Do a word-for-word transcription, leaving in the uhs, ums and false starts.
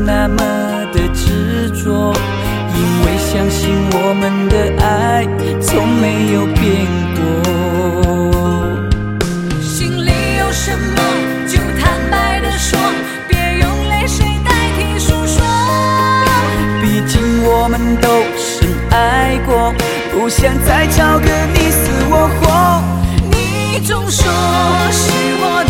那么的执着，因为相信我们的爱从没有变过。 心里有什么就坦白地说，别用泪水代替诉说。 毕竟我们都深爱过，不想再吵个你死我活。 你总说是我的